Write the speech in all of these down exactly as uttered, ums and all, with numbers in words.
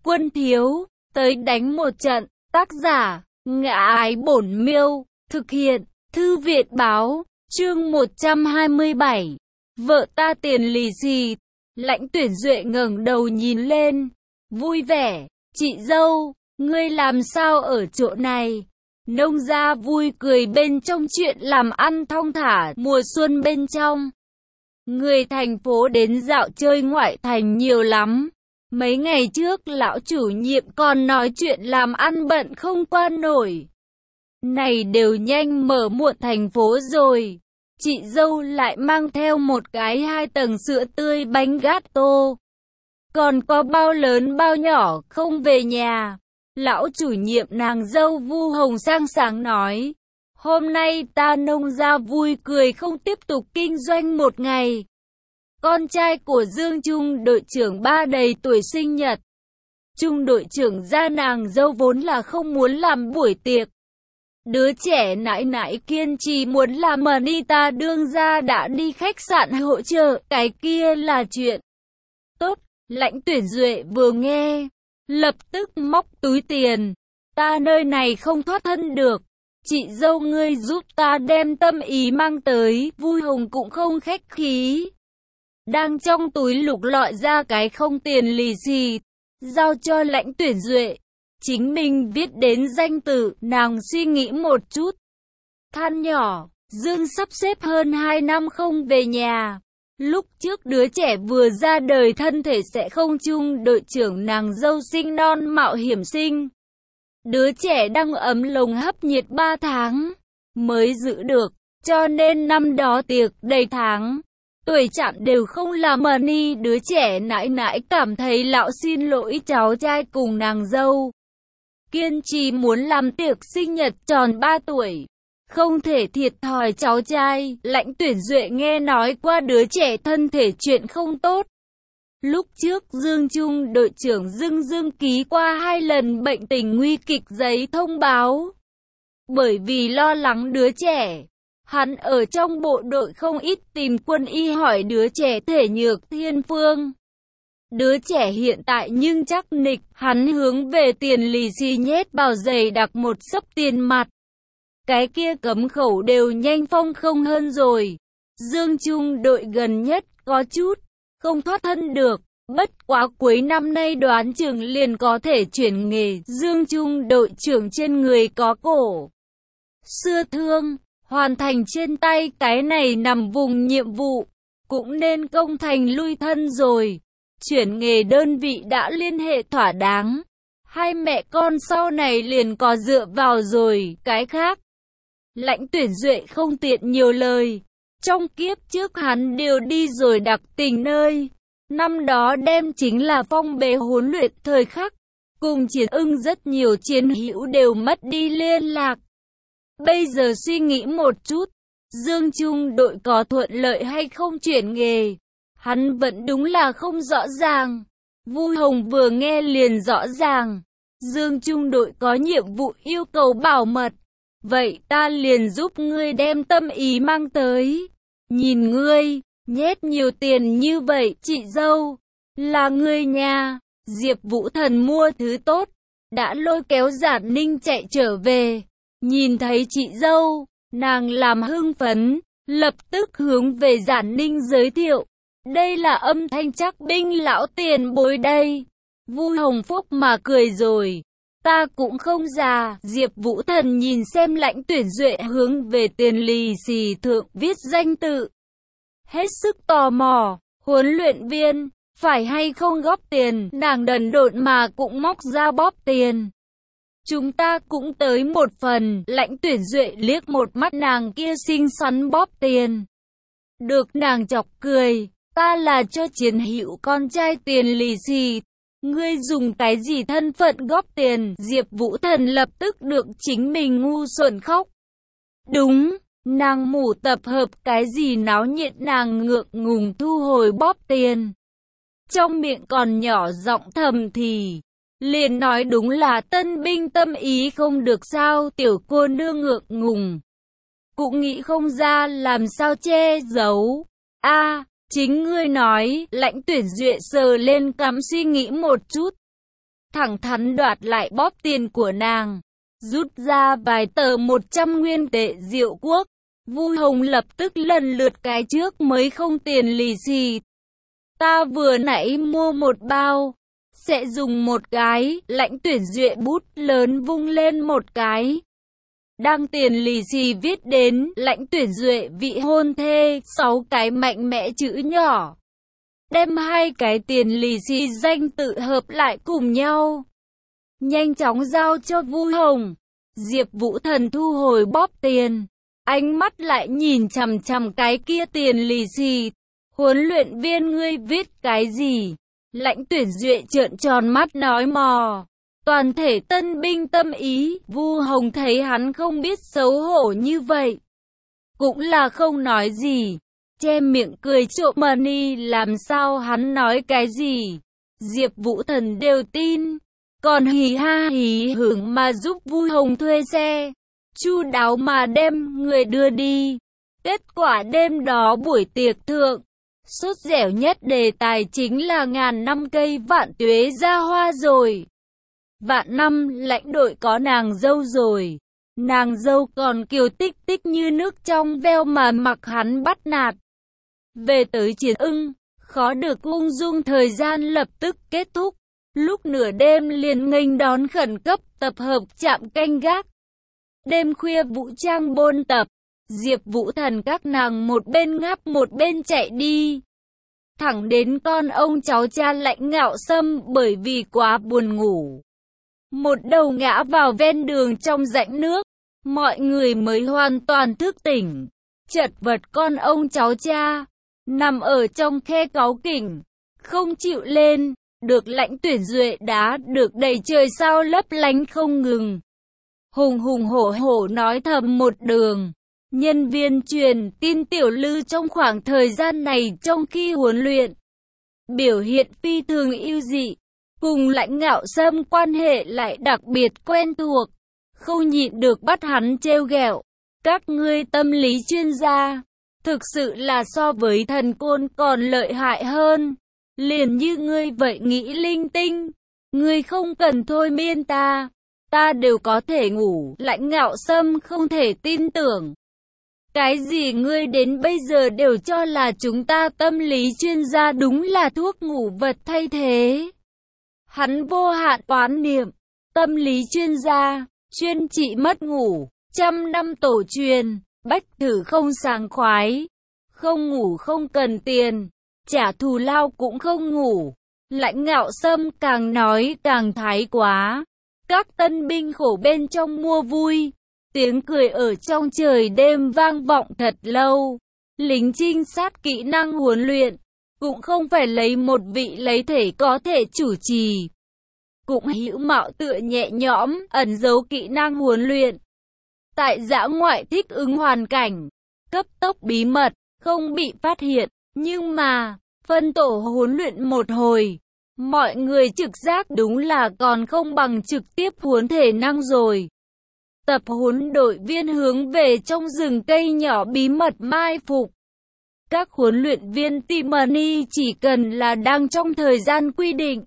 Quân thiếu, tới đánh một trận. Tác giả, Ngã Ái Bổn Miêu. Thực hiện, Thư Viện Báo. Chương một trăm hai mươi bảy. Vợ ta tiền lì xì. Lãnh Tuyển Duệ ngẩng đầu nhìn lên, vui vẻ. Chị dâu, ngươi làm sao ở chỗ này? Nông gia vui cười bên trong chuyện làm ăn thong thả mùa xuân bên trong. Người thành phố đến dạo chơi ngoại thành nhiều lắm. Mấy ngày trước lão chủ nhiệm còn nói chuyện làm ăn bận không qua nổi. Này đều nhanh mở muộn thành phố rồi. Chị dâu lại mang theo một cái hai tầng sữa tươi bánh gato. Còn có bao lớn bao nhỏ không về nhà. Lão chủ nhiệm nàng dâu Vu Hồng sang sáng nói. Hôm nay ta nông gia vui cười không tiếp tục kinh doanh một ngày. Con trai của Dương Trung đội trưởng ba đầy tuổi sinh nhật. Trung đội trưởng gia nàng dâu vốn là không muốn làm buổi tiệc. Đứa trẻ nãi nãi kiên trì muốn làm Anita đương gia đã đi khách sạn hỗ trợ, cái kia là chuyện tốt. Lãnh Tuyển Duệ vừa nghe, lập tức móc túi tiền. Ta nơi này không thoát thân được. Chị dâu ngươi giúp ta đem tâm ý mang tới. Vui Hồng cũng không khách khí. Đang trong túi lục lọi ra cái không tiền lì xì, giao cho Lãnh Tuyển Duệ. Chính mình viết đến danh tự, nàng suy nghĩ một chút. Than nhỏ, Dương sắp xếp hơn hai năm không về nhà. Lúc trước đứa trẻ vừa ra đời thân thể sẽ không chung, đội trưởng nàng dâu sinh non mạo hiểm sinh. Đứa trẻ đang ấm lồng hấp nhiệt ba tháng, mới giữ được, cho nên năm đó tiệc đầy tháng. Tuổi chặn đều không làm money, đứa trẻ nãi nãi cảm thấy lão xin lỗi cháu trai cùng nàng dâu. Kiên trì muốn làm tiệc sinh nhật tròn ba tuổi. Không thể thiệt thòi cháu trai. Lãnh Tuyển Duệ nghe nói qua đứa trẻ thân thể chuyện không tốt. Lúc trước Dương Trung đội trưởng Dương Dương ký qua hai lần bệnh tình nguy kịch giấy thông báo. Bởi vì lo lắng đứa trẻ, hắn ở trong bộ đội không ít tìm quân y hỏi đứa trẻ thể nhược thiên phương. Đứa trẻ hiện tại nhưng chắc nịch, hắn hướng về tiền lì xì nhét vào giày đặc một xấp tiền mặt. Cái kia cấm khẩu đều nhanh phong không hơn rồi. Dương Trung đội gần nhất có chút không thoát thân được, bất quá cuối năm nay đoán chừng liền có thể chuyển nghề. Dương Trung đội trưởng trên người có cổ xưa thương, hoàn thành trên tay, cái này nằm vùng nhiệm vụ, cũng nên công thành lui thân rồi. Chuyển nghề đơn vị đã liên hệ thỏa đáng. Hai mẹ con sau này liền có dựa vào rồi, cái khác Lãnh Tuyển Duệ không tiện nhiều lời. Trong kiếp trước hắn đều đi rồi đặc tình nơi. Năm đó đem chính là phong bế huấn luyện thời khắc. Cùng Chiến Ưng rất nhiều chiến hữu đều mất đi liên lạc. Bây giờ suy nghĩ một chút, Dương Trung đội có thuận lợi hay không chuyển nghề, hắn vẫn đúng là không rõ ràng. Vu Hồng vừa nghe liền rõ ràng. Dương Trung đội có nhiệm vụ yêu cầu bảo mật. Vậy ta liền giúp ngươi đem tâm ý mang tới. Nhìn ngươi, nhét nhiều tiền như vậy, chị dâu, là ngươi nha. Diệp Vũ Thần mua thứ tốt, đã lôi kéo Giản Ninh chạy trở về. Nhìn thấy chị dâu, nàng làm hưng phấn, lập tức hướng về Giản Ninh giới thiệu. Đây là Âm Thanh Trác binh lão tiền bối đây. Vu Hồng Phúc mà cười rồi. Ta cũng không già. Diệp Vũ Thần nhìn xem Lãnh Tuyển Duệ hướng về tiền lì xì thượng viết danh tự. Hết sức tò mò. Huấn luyện viên, phải hay không góp tiền? Nàng đần độn mà cũng móc ra bóp tiền. Chúng ta cũng tới một phần. Lãnh Tuyển Duệ liếc một mắt nàng kia xinh xắn bóp tiền. Được nàng chọc cười. Ta là cho chiến hữu con trai tiền lì xì. Ngươi dùng cái gì thân phận góp tiền? Diệp Vũ Thần lập tức được chính mình ngu xuẩn khóc. Đúng, nàng mù tập hợp cái gì náo nhiệt, nàng ngượng ngùng thu hồi bóp tiền. Trong miệng còn nhỏ giọng thầm thì. Liền nói đúng là tân binh tâm ý không được sao, tiểu cô nương ngượng ngùng. Cũng nghĩ không ra làm sao che giấu. A chính ngươi nói. Lãnh Tuyển Duệ sờ lên cằm suy nghĩ một chút. thẳng thắn đoạt lại bóp tiền của nàng, rút ra vài tờ một trăm nguyên tệ Diệu Quốc. Vu Hồng lập tức lần lượt cái trước mới không tiền lì xì. Ta vừa nãy mua một bao, sẽ dùng một cái. Lãnh Tuyển Duệ bút lớn vung lên một cái. Đang tiền lì xì viết đến Lãnh Tuyển Duệ vị hôn thê, sáu cái mạnh mẽ chữ nhỏ. Đem hai cái tiền lì xì danh tự hợp lại cùng nhau. Nhanh chóng giao cho Vu Hồng. Diệp Vũ Thần thu hồi bóp tiền. Ánh mắt lại nhìn chằm chằm cái kia tiền lì xì. Huấn luyện viên ngươi viết cái gì? Lãnh Tuyển Duệ trợn tròn mắt nói mò. Toàn thể tân binh tâm ý. Vu Hồng thấy hắn không biết xấu hổ như vậy, cũng là không nói gì, che miệng cười trộm money. Làm sao hắn nói cái gì Diệp Vũ Thần đều tin, còn hì ha hì hưởng mà giúp Vu Hồng thuê xe, chu đáo mà đem người đưa đi. Kết quả đêm đó buổi tiệc thượng, sốt dẻo nhất đề tài chính là ngàn năm cây vạn tuế ra hoa rồi. Vạn năm lãnh đội có nàng dâu rồi. Nàng dâu còn kiều tích tích như nước trong veo mà mặc hắn bắt nạt. Về tới Chiến Ưng, khó được ung dung, thời gian lập tức kết thúc. Lúc nửa đêm liền nghênh đón khẩn cấp tập hợp trạm canh gác. Đêm khuya vũ trang bôn tập, Diệp Vũ Thần các nàng một bên ngáp một bên chạy đi. Thẳng đến con ông cháu cha Lãnh Ngạo Sâm bởi vì quá buồn ngủ, một đầu ngã vào ven đường trong rãnh nước. Mọi người mới hoàn toàn thức tỉnh. Chật vật con ông cháu cha nằm ở trong khe cáu kỉnh, không chịu lên. Được Lãnh Tuyển Duệ đá được đầy trời sao lấp lánh không ngừng. Hùng hùng hổ hổ nói thầm một đường. Nhân viên truyền tin Tiểu Lư trong khoảng thời gian này trong khi huấn luyện, biểu hiện phi thường ưu dị, cùng Lãnh Ngạo Sâm quan hệ lại đặc biệt quen thuộc. Không nhịn được bắt hắn trêu ghẹo. Các ngươi tâm lý chuyên gia, thực sự là so với thần côn còn lợi hại hơn. Liền như ngươi vậy nghĩ linh tinh. Ngươi không cần thôi miên ta, ta đều có thể ngủ. Lãnh Ngạo Sâm không thể tin tưởng. Cái gì ngươi đến bây giờ đều cho là chúng ta tâm lý chuyên gia, đúng là thuốc ngủ vật thay thế. Hắn vô hạn oán niệm. Tâm lý chuyên gia chuyên trị mất ngủ, trăm năm tổ truyền, bách thử không sảng khoái. Không ngủ không cần tiền, trả thù lao cũng không ngủ. Lãnh Ngạo Sâm càng nói càng thái quá. Các tân binh khổ bên trong mua vui. Tiếng cười ở trong trời đêm vang vọng thật lâu. Lính trinh sát kỹ năng huấn luyện, cũng không phải lấy một vị lấy thể có thể chủ trì. Cũng hữu mạo tựa nhẹ nhõm, ẩn giấu kỹ năng huấn luyện. Tại dã ngoại thích ứng hoàn cảnh, cấp tốc bí mật, không bị phát hiện. Nhưng mà, phân tổ huấn luyện một hồi, mọi người trực giác đúng là còn không bằng trực tiếp huấn thể năng rồi. Tập huấn đội viên hướng về trong rừng cây nhỏ bí mật mai phục. Các huấn luyện viên Timony chỉ cần là đang trong thời gian quy định,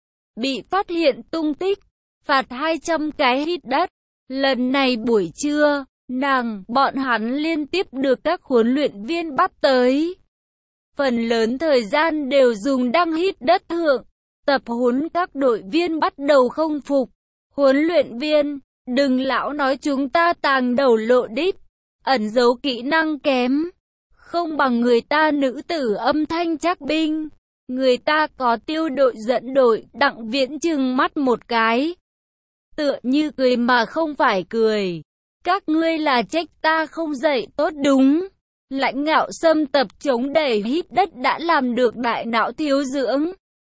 bị phát hiện tung tích, phạt hai trăm cái hít đất. Lần này buổi trưa, nàng, bọn hắn liên tiếp được các huấn luyện viên bắt tới. Phần lớn thời gian đều dùng đăng hít đất thượng. Tập huấn các đội viên bắt đầu không phục. Huấn luyện viên, đừng lão nói chúng ta tàng đầu lộ đích, ẩn giấu kỹ năng kém, không bằng người ta nữ tử âm thanh chắc binh. Người ta có tiêu đội dẫn đội. Đặng Viễn trừng mắt một cái, tựa như cười mà không phải cười. Các ngươi là trách ta không dạy tốt đúng. Lãnh Ngạo Sâm tập chống đẩy hít đất đã làm được đại não thiếu dưỡng,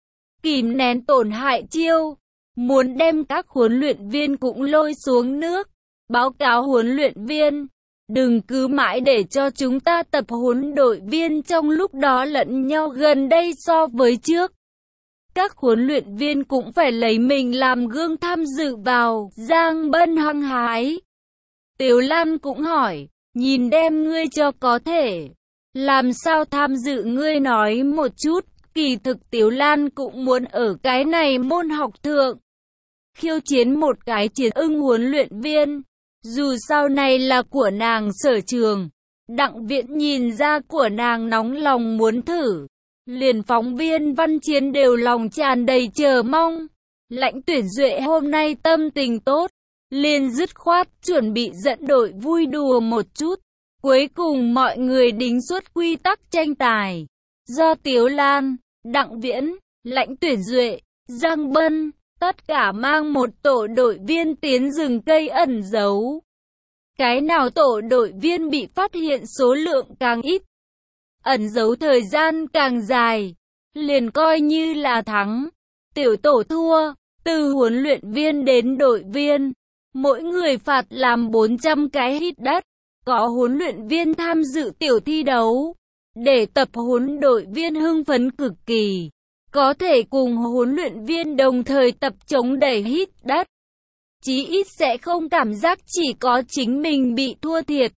kìm nén tổn hại chiêu, muốn đem các huấn luyện viên cũng lôi xuống nước. Báo cáo huấn luyện viên, đừng cứ mãi để cho chúng ta tập huấn đội viên trong lúc đó lẫn nhau. Gần đây so với trước, các huấn luyện viên cũng phải lấy mình làm gương tham dự vào. Giang Bân hăng hái. Tiểu Lan cũng hỏi, nhìn đem ngươi cho có thể, làm sao tham dự ngươi nói một chút. Kỳ thực Tiểu Lan cũng muốn ở cái này môn học thượng khiêu chiến một cái chiến ưng huấn luyện viên. Dù sau này là của nàng sở trường, Đặng Viễn nhìn ra của nàng nóng lòng muốn thử. Liền phóng viên văn chiến đều lòng tràn đầy chờ mong. Lãnh Tuyển Duệ hôm nay tâm tình tốt, liền dứt khoát chuẩn bị dẫn đội vui đùa một chút. Cuối cùng mọi người đính xuất quy tắc tranh tài. Do Tiếu Lan, Đặng Viễn, Lãnh Tuyển Duệ, Giang Bân, tất cả mang một tổ đội viên tiến rừng cây ẩn giấu. Cái nào tổ đội viên bị phát hiện số lượng càng ít, ẩn giấu thời gian càng dài, liền coi như là thắng. Tiểu tổ thua, từ huấn luyện viên đến đội viên, mỗi người phạt làm bốn trăm cái hít đất. Có huấn luyện viên tham dự tiểu thi đấu, để tập huấn đội viên hưng phấn cực kỳ, có thể cùng huấn luyện viên đồng thời tập chống đẩy hít đất. Chí ít sẽ không cảm giác chỉ có chính mình bị thua thiệt.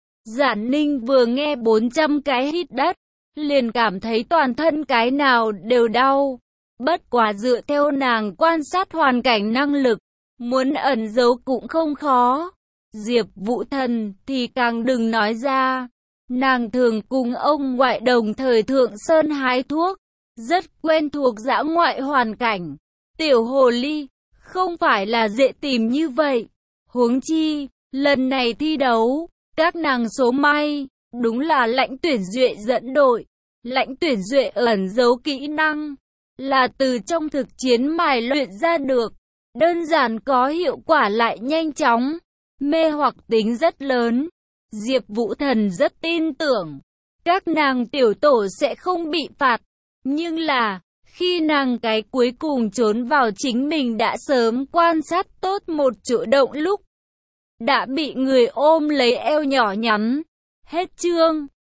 Giản Ninh vừa nghe bốn trăm cái hít đất, liền cảm thấy toàn thân cái nào đều đau. Bất quá dựa theo nàng quan sát hoàn cảnh năng lực, muốn ẩn giấu cũng không khó. Diệp Vũ Thần thì càng đừng nói ra. Nàng thường cùng ông ngoại đồng thời thượng sơn hái thuốc, rất quen thuộc dã ngoại hoàn cảnh. Tiểu hồ ly không phải là dễ tìm như vậy. Huống chi, lần này thi đấu, các nàng số may, đúng là Lãnh Tuyển Duệ dẫn đội. Lãnh Tuyển Duệ ẩn giấu kỹ năng, là từ trong thực chiến mài luyện ra được. Đơn giản có hiệu quả lại nhanh chóng, mê hoặc tính rất lớn. Diệp Vũ Thần rất tin tưởng, các nàng tiểu tổ sẽ không bị phạt. Nhưng là, khi nàng cái cuối cùng trốn vào chính mình đã sớm quan sát tốt một chỗ động lúc, đã bị người ôm lấy eo nhỏ nhắn. Hết chương.